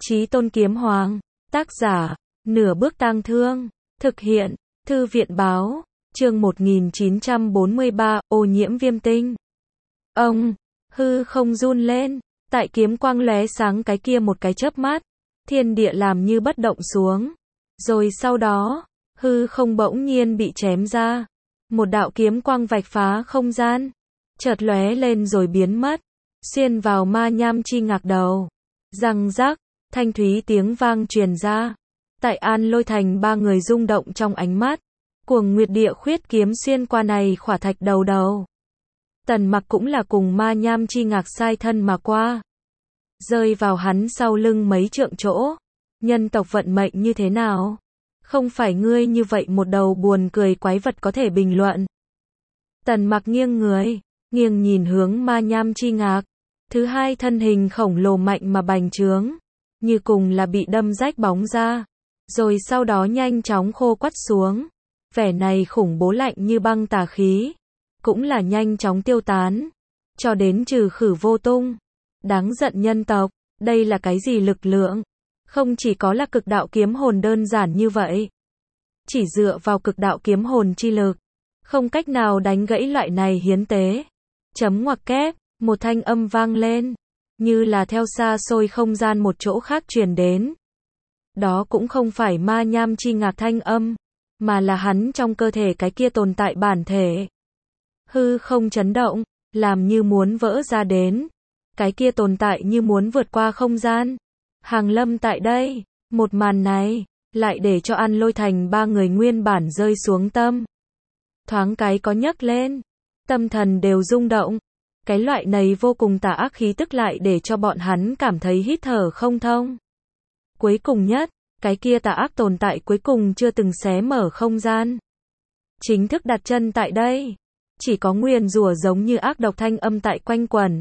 Chí Tôn Kiếm Hoàng, tác giả, Nửa Bước Tang Thương, thực hiện, Thư viện báo, chương 1943, ô nhiễm viêm tinh. Ông, hư không run lên, tại kiếm quang lóe sáng cái kia một cái chớp mắt, thiên địa làm như bất động xuống. Rồi sau đó, hư không bỗng nhiên bị chém ra. Một đạo kiếm quang vạch phá không gian, chợt lóe lên rồi biến mất, xuyên vào ma nham chi ngạc đầu. Răng rắc, thanh thúy tiếng vang truyền ra. Tại An Lôi Thành ba người rung động trong ánh mắt. Cuồng Nguyệt Địa Khuyết kiếm xuyên qua này khỏa thạch đầu đầu. Tần Mặc cũng là cùng ma nham chi ngạc sai thân mà qua. Rơi vào hắn sau lưng mấy trượng chỗ. Nhân tộc vận mệnh như thế nào? Không phải ngươi như vậy một đầu buồn cười quái vật có thể bình luận. Tần Mặc nghiêng người, nghiêng nhìn hướng ma nham chi ngạc. Thứ hai thân hình khổng lồ mạnh mà bành trướng, như cùng là bị đâm rách bóng ra, rồi sau đó nhanh chóng khô quắt xuống. Vẻ này khủng bố lạnh như băng tà khí, cũng là nhanh chóng tiêu tán, cho đến trừ khử vô tung. Đáng giận nhân tộc, đây là cái gì lực lượng? Không chỉ có là cực đạo kiếm hồn đơn giản như vậy. Chỉ dựa vào cực đạo kiếm hồn chi lực, không cách nào đánh gãy loại này hiến tế. Chấm ngoặc kép, một thanh âm vang lên, như là theo xa xôi không gian một chỗ khác truyền đến. Đó cũng không phải ma nham chi ngạc thanh âm, mà là hắn trong cơ thể cái kia tồn tại bản thể. Hư không chấn động, làm như muốn vỡ ra đến. Cái kia tồn tại như muốn vượt qua không gian. Hàng lâm tại đây, một màn này, lại để cho An Lôi Thành ba người nguyên bản rơi xuống tâm. Thoáng cái có nhấc lên, tâm thần đều rung động. Cái loại này vô cùng tà ác khí tức lại để cho bọn hắn cảm thấy hít thở không thông. Cuối cùng nhất, cái kia tà ác tồn tại cuối cùng chưa từng xé mở không gian. Chính thức đặt chân tại đây. Chỉ có nguyền rủa giống như ác độc thanh âm tại quanh quẩn.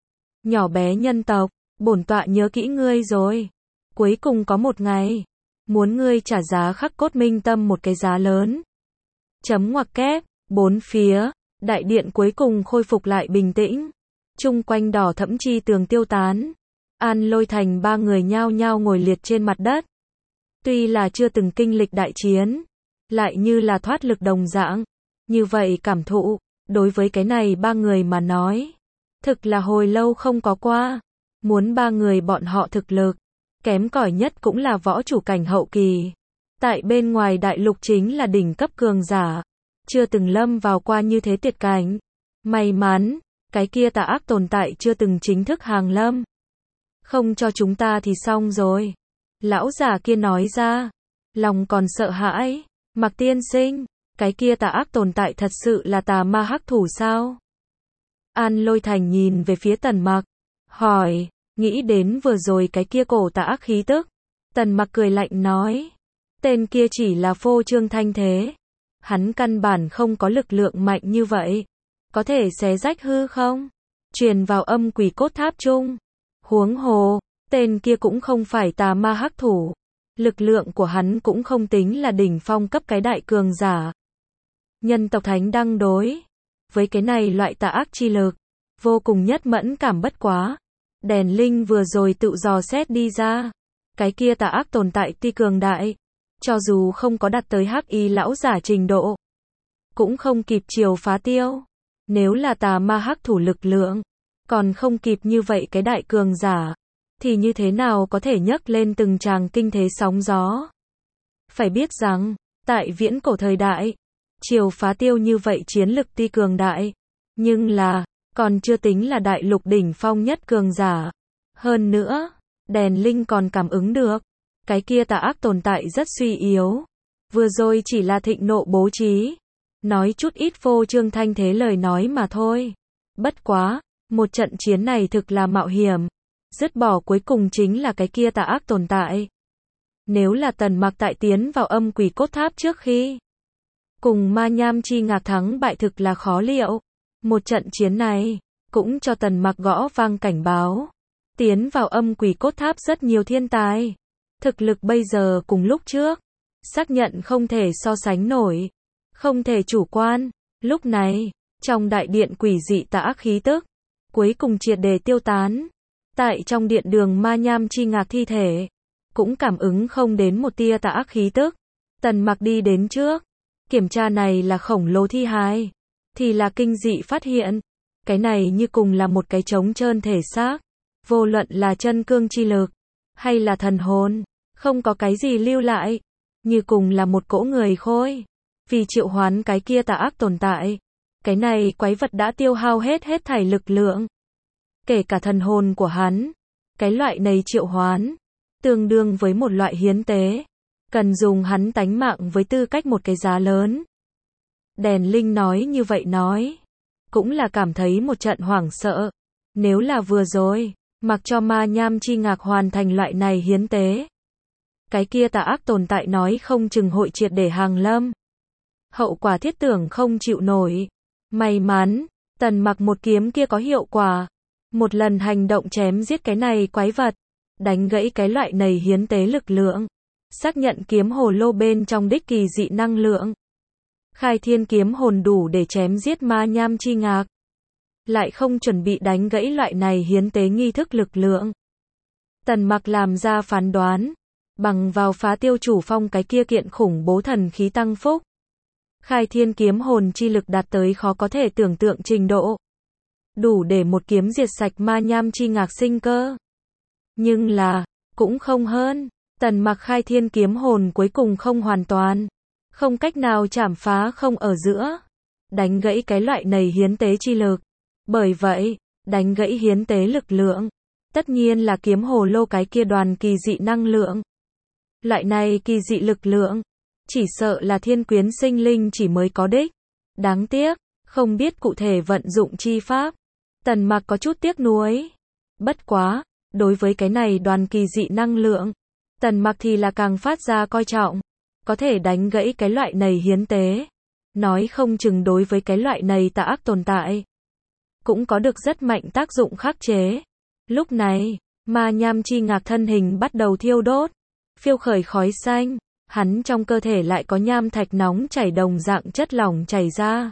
Nhỏ bé nhân tộc, bổn tọa nhớ kỹ ngươi rồi. Cuối cùng có một ngày, muốn ngươi trả giá khắc cốt minh tâm một cái giá lớn. Chấm ngoặc kép, bốn phía, đại điện cuối cùng khôi phục lại bình tĩnh. Chung quanh đỏ thẫm chi tường tiêu tán. An Lôi Thành ba người nhao nhao ngồi liệt trên mặt đất. Tuy là chưa từng kinh lịch đại chiến, lại như là thoát lực đồng dạng. Như vậy cảm thụ, đối với cái này ba người mà nói, thực là hồi lâu không có qua. Muốn ba người bọn họ thực lực, kém cỏi nhất cũng là võ chủ cảnh hậu kỳ. Tại bên ngoài đại lục chính là đỉnh cấp cường giả. Chưa từng lâm vào qua như thế tuyệt cảnh. May mắn, cái kia tà ác tồn tại chưa từng chính thức hàng lâm. Không cho chúng ta thì xong rồi. Lão giả kia nói ra. Lòng còn sợ hãi. Mặc tiên sinh, cái kia tà ác tồn tại thật sự là tà ma hắc thủ sao? An Lôi Thành nhìn về phía Tần Mặc, hỏi, nghĩ đến vừa rồi cái kia cổ tà ác khí tức. Tần Mặc cười lạnh nói, tên kia chỉ là phô trương thanh thế. Hắn căn bản không có lực lượng mạnh như vậy. Có thể xé rách hư không? Truyền vào âm quỷ cốt tháp chung. Huống hồ, tên kia cũng không phải tà ma hắc thủ. Lực lượng của hắn cũng không tính là đỉnh phong cấp cái đại cường giả. Nhân tộc thánh đăng đối với cái này loại tà ác chi lực, vô cùng nhất mẫn cảm bất quá. Đèn linh vừa rồi tự dò xét đi ra. Cái kia tà ác tồn tại tuy cường đại, cho dù không có đạt tới hắc y lão giả trình độ, cũng không kịp chiều phá tiêu. Nếu là tà ma hắc thủ lực lượng, còn không kịp như vậy cái đại cường giả, thì như thế nào có thể nhấc lên từng tràng kinh thế sóng gió. Phải biết rằng, tại viễn cổ thời đại, chiều phá tiêu như vậy chiến lực tuy cường đại, nhưng là, còn chưa tính là đại lục đỉnh phong nhất cường giả. Hơn nữa, đèn linh còn cảm ứng được. Cái kia tà ác tồn tại rất suy yếu. Vừa rồi chỉ là thịnh nộ bố trí. Nói chút ít phô trương thanh thế lời nói mà thôi. Bất quá, một trận chiến này thực là mạo hiểm. Dứt bỏ cuối cùng chính là cái kia tà ác tồn tại. Nếu là Tần Mặc tại tiến vào âm quỷ cốt tháp trước khi cùng ma nham chi ngạc thắng bại thực là khó liệu. Một trận chiến này, cũng cho Tần Mặc gõ vang cảnh báo. Tiến vào âm quỷ cốt tháp rất nhiều thiên tài. Thực lực bây giờ cùng lúc trước, xác nhận không thể so sánh nổi, không thể chủ quan. Lúc này, trong đại điện quỷ dị tà ác khí tức, cuối cùng triệt để tiêu tán. Tại trong điện đường ma nham chi ngạc thi thể, cũng cảm ứng không đến một tia tà ác khí tức. Tần Mặc đi đến trước, kiểm tra này là khổng lồ thi hài, thì là kinh dị phát hiện, cái này như cùng là một cái trống trơn thể xác, vô luận là chân cương chi lực, hay là thần hồn, không có cái gì lưu lại, như cùng là một cỗ người khôi. Vì triệu hoán cái kia tà ác tồn tại, cái này quái vật đã tiêu hao hết thảy lực lượng, kể cả thần hồn của hắn. Cái loại này triệu hoán, tương đương với một loại hiến tế, cần dùng hắn tánh mạng với tư cách một cái giá lớn. Đèn Linh nói như vậy nói, cũng là cảm thấy một trận hoảng sợ. Nếu là vừa rồi, mặc cho ma nham chi ngạc hoàn thành loại này hiến tế, cái kia tà ác tồn tại nói không chừng hội triệt để hàng lâm. Hậu quả thiết tưởng không chịu nổi. May mắn, Tần Mặc một kiếm kia có hiệu quả. Một lần hành động chém giết cái này quái vật, đánh gãy cái loại này hiến tế lực lượng, xác nhận kiếm hồ lô bên trong đích kỳ dị năng lượng. Khai thiên kiếm hồn đủ để chém giết ma nham chi ngạc, lại không chuẩn bị đánh gãy loại này hiến tế nghi thức lực lượng. Tần Mặc làm ra phán đoán, bằng vào phá tiêu chủ phong cái kia kiện khủng bố thần khí tăng phúc, khai thiên kiếm hồn chi lực đạt tới khó có thể tưởng tượng trình độ, đủ để một kiếm diệt sạch ma nham chi ngạc sinh cơ. Nhưng là, cũng không hơn, Tần Mặc khai thiên kiếm hồn cuối cùng không hoàn toàn, không cách nào chảm phá không ở giữa, đánh gãy cái loại này hiến tế chi lực. Bởi vậy, đánh gãy hiến tế lực lượng, tất nhiên là kiếm hồ lô cái kia đoàn kỳ dị năng lượng. Loại này kỳ dị lực lượng, chỉ sợ là thiên quyến sinh linh chỉ mới có đích. Đáng tiếc, không biết cụ thể vận dụng chi pháp. Tần Mặc có chút tiếc nuối. Bất quá, đối với cái này đoàn kỳ dị năng lượng, Tần Mặc thì là càng phát ra coi trọng. Có thể đánh gãy cái loại này hiến tế, nói không chừng đối với cái loại này tà ác tồn tại, cũng có được rất mạnh tác dụng khắc chế. Lúc này, ma nham chi ngạc thân hình bắt đầu thiêu đốt, phiêu khởi khói xanh, hắn trong cơ thể lại có nham thạch nóng chảy đồng dạng chất lỏng chảy ra.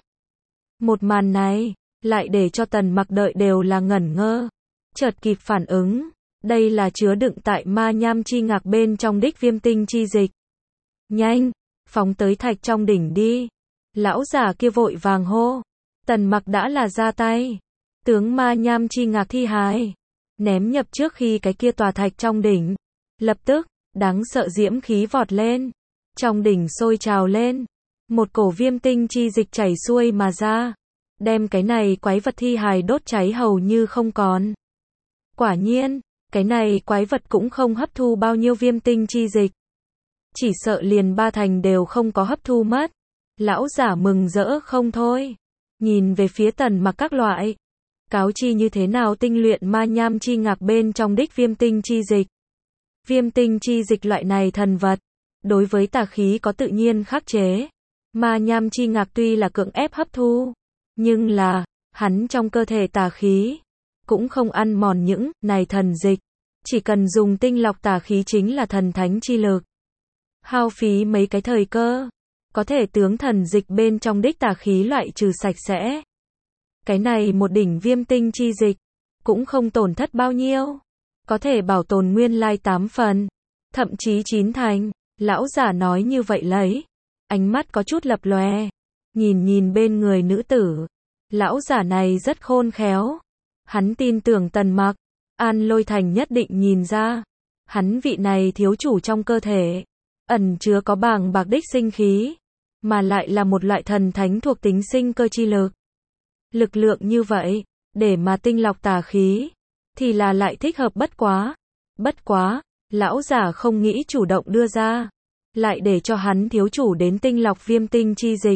Một màn này, lại để cho Tần Mặc đợi đều là ngẩn ngơ, chợt kịp phản ứng, đây là chứa đựng tại ma nham chi ngạc bên trong đích viêm tinh chi dịch. Nhanh, phóng tới thạch trong đỉnh đi. Lão giả kia vội vàng hô. Tần Mặc đã là ra tay, tướng ma nham chi ngạc thi hài, ném nhập trước khi cái kia tòa thạch trong đỉnh. Lập tức, đáng sợ diễm khí vọt lên, trong đỉnh sôi trào lên, một cổ viêm tinh chi dịch chảy xuôi mà ra, đem cái này quái vật thi hài đốt cháy hầu như không còn. Quả nhiên, cái này quái vật cũng không hấp thu bao nhiêu viêm tinh chi dịch, chỉ sợ liền 3 thành đều không có hấp thu mất. Lão giả mừng rỡ không thôi, nhìn về phía Tần Mặc các loại, cáo chi như thế nào tinh luyện ma nham chi ngạc bên trong đích viêm tinh chi dịch. Viêm tinh chi dịch loại này thần vật, đối với tà khí có tự nhiên khắc chế. Ma nham chi ngạc tuy là cưỡng ép hấp thu, nhưng là, hắn trong cơ thể tà khí, cũng không ăn mòn những này thần dịch. Chỉ cần dùng tinh lọc tà khí chính là thần thánh chi lực. Hao phí mấy cái thời cơ, có thể tướng thần dịch bên trong đích tà khí loại trừ sạch sẽ. Cái này một đỉnh viêm tinh chi dịch, cũng không tổn thất bao nhiêu, có thể bảo tồn nguyên lai 8 phần, thậm chí 9 thành. Lão giả nói như vậy lấy, ánh mắt có chút lập lòe, nhìn bên người nữ tử. Lão giả này rất khôn khéo, hắn tin tưởng Tần Mặc, An Lôi Thành nhất định nhìn ra, hắn vị này thiếu chủ trong cơ thể, ẩn chứa có bàng bạc đích sinh khí, mà lại là một loại thần thánh thuộc tính sinh cơ chi lực. Lực lượng như vậy, để mà tinh lọc tà khí, thì là lại thích hợp bất quá. Bất quá, lão giả không nghĩ chủ động đưa ra, lại để cho hắn thiếu chủ đến tinh lọc viêm tinh chi dịch.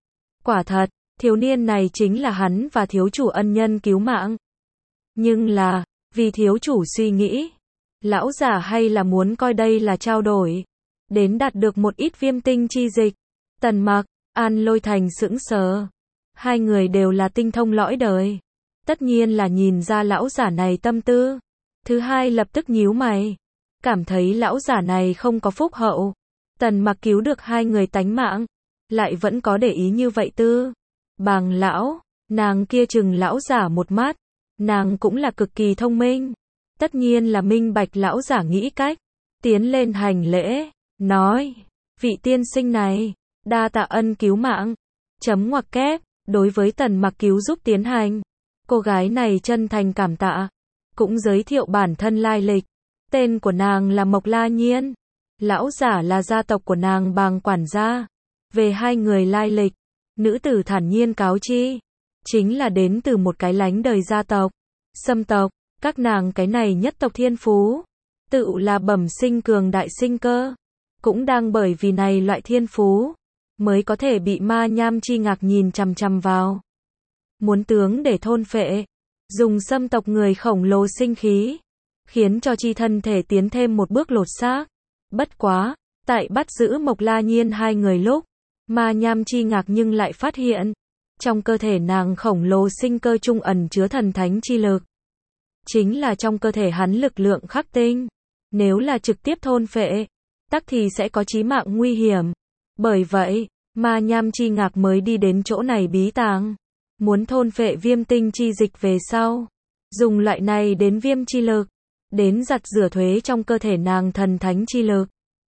Quả thật, thiếu niên này chính là hắn và thiếu chủ ân nhân cứu mạng. Nhưng là, vì thiếu chủ suy nghĩ, lão giả hay là muốn coi đây là trao đổi, đến đạt được một ít viêm tinh chi dịch. Tần Mặc, An Lôi Thành sững sờ. Hai người đều là tinh thông lõi đời, tất nhiên là nhìn ra lão giả này tâm tư. Thứ hai lập tức nhíu mày, cảm thấy lão giả này không có phúc hậu. Tần Mặc cứu được hai người tánh mạng, lại vẫn có để ý như vậy tư. Bàng lão, nàng kia chừng lão giả một mắt, nàng cũng là cực kỳ thông minh, tất nhiên là minh bạch lão giả nghĩ cách. tiến lên hành lễ, nói, vị tiên sinh này, đa tạ ân cứu mạng, chấm ngoặc kép, đối với Tần Mặc cứu giúp tiến hành. Cô gái này chân thành cảm tạ, cũng giới thiệu bản thân lai lịch, tên của nàng là Mộc La Nhiên, lão giả là gia tộc của nàng Bàng quản gia. Về hai người lai lịch, nữ tử thản nhiên cáo chi, chính là đến từ một cái lánh đời gia tộc, Sâm tộc, các nàng cái này nhất tộc thiên phú, tự là bẩm sinh cường đại sinh cơ, cũng đang bởi vì này loại thiên phú, mới có thể bị ma nham chi ngạc nhìn chằm chằm vào. Muốn tướng để thôn phệ, dùng Sâm tộc người khổng lồ sinh khí, khiến cho chi thân thể tiến thêm một bước lột xác. Bất quá, tại bắt giữ Mộc La Nhiên hai người lúc, ma nham chi ngạc nhưng lại phát hiện, trong cơ thể nàng khổng lồ sinh cơ trung ẩn chứa thần thánh chi lực. Chính là trong cơ thể hắn lực lượng khắc tinh. Nếu là trực tiếp thôn phệ, tắc thì sẽ có chí mạng nguy hiểm. Bởi vậy, ma nham chi ngạc mới đi đến chỗ này bí tàng. Muốn thôn phệ viêm tinh chi dịch về sau. Dùng loại này đến viêm chi lực. Đến giặt rửa thuế trong cơ thể nàng thần thánh chi lực.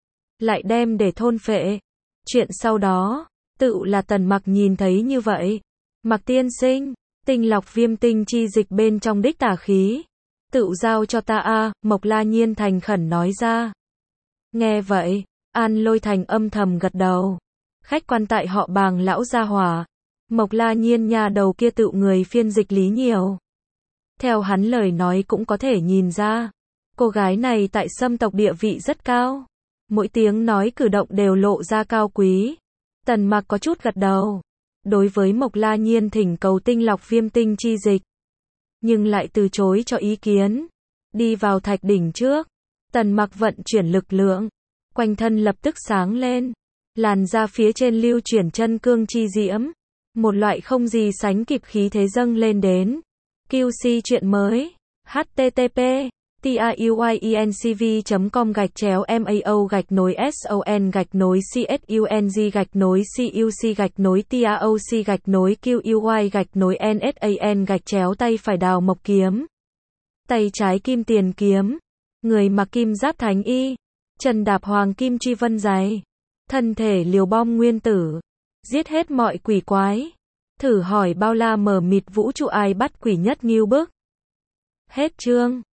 Lại đem để thôn phệ. Chuyện sau đó, tự là Tần Mặc nhìn thấy như vậy. Mặc tiên sinh, tinh lọc viêm tinh chi dịch bên trong đích tà khí. Tự giao cho ta a, Mộc La Nhiên thành khẩn nói ra. Nghe vậy, An Lôi Thành âm thầm gật đầu. Khách quan tại họ Bàng lão gia hỏa. Mộc La Nhiên nhà đầu kia tự người phiên dịch lý nhiều. Theo hắn lời nói cũng có thể nhìn ra, cô gái này tại Sâm tộc địa vị rất cao. Mỗi tiếng nói cử động đều lộ ra cao quý. Tần Mặc có chút gật đầu. Đối với Mộc La Nhiên thỉnh cầu tinh lọc viêm tinh chi dịch, nhưng lại từ chối cho ý kiến. Đi vào thạch đỉnh trước, Tần Mặc vận chuyển lực lượng, quanh thân lập tức sáng lên, làn ra phía trên lưu chuyển chân cương chi diễm, một loại không gì sánh kịp khí thế dâng lên đến. QC chuyện mới, http tiuy.mao/mao/cuc/cuc/toc/cuy/NSAN tay phải đào mộc kiếm, tay trái kim tiền kiếm, người mặc kim giáp thánh y, chân đạp hoàng kim truy vân giày, thân thể liều bom nguyên tử, giết hết mọi quỷ quái. Thử hỏi bao la mờ mịt vũ trụ ai bắt quỷ nhất nghiêu bức. Hết chương.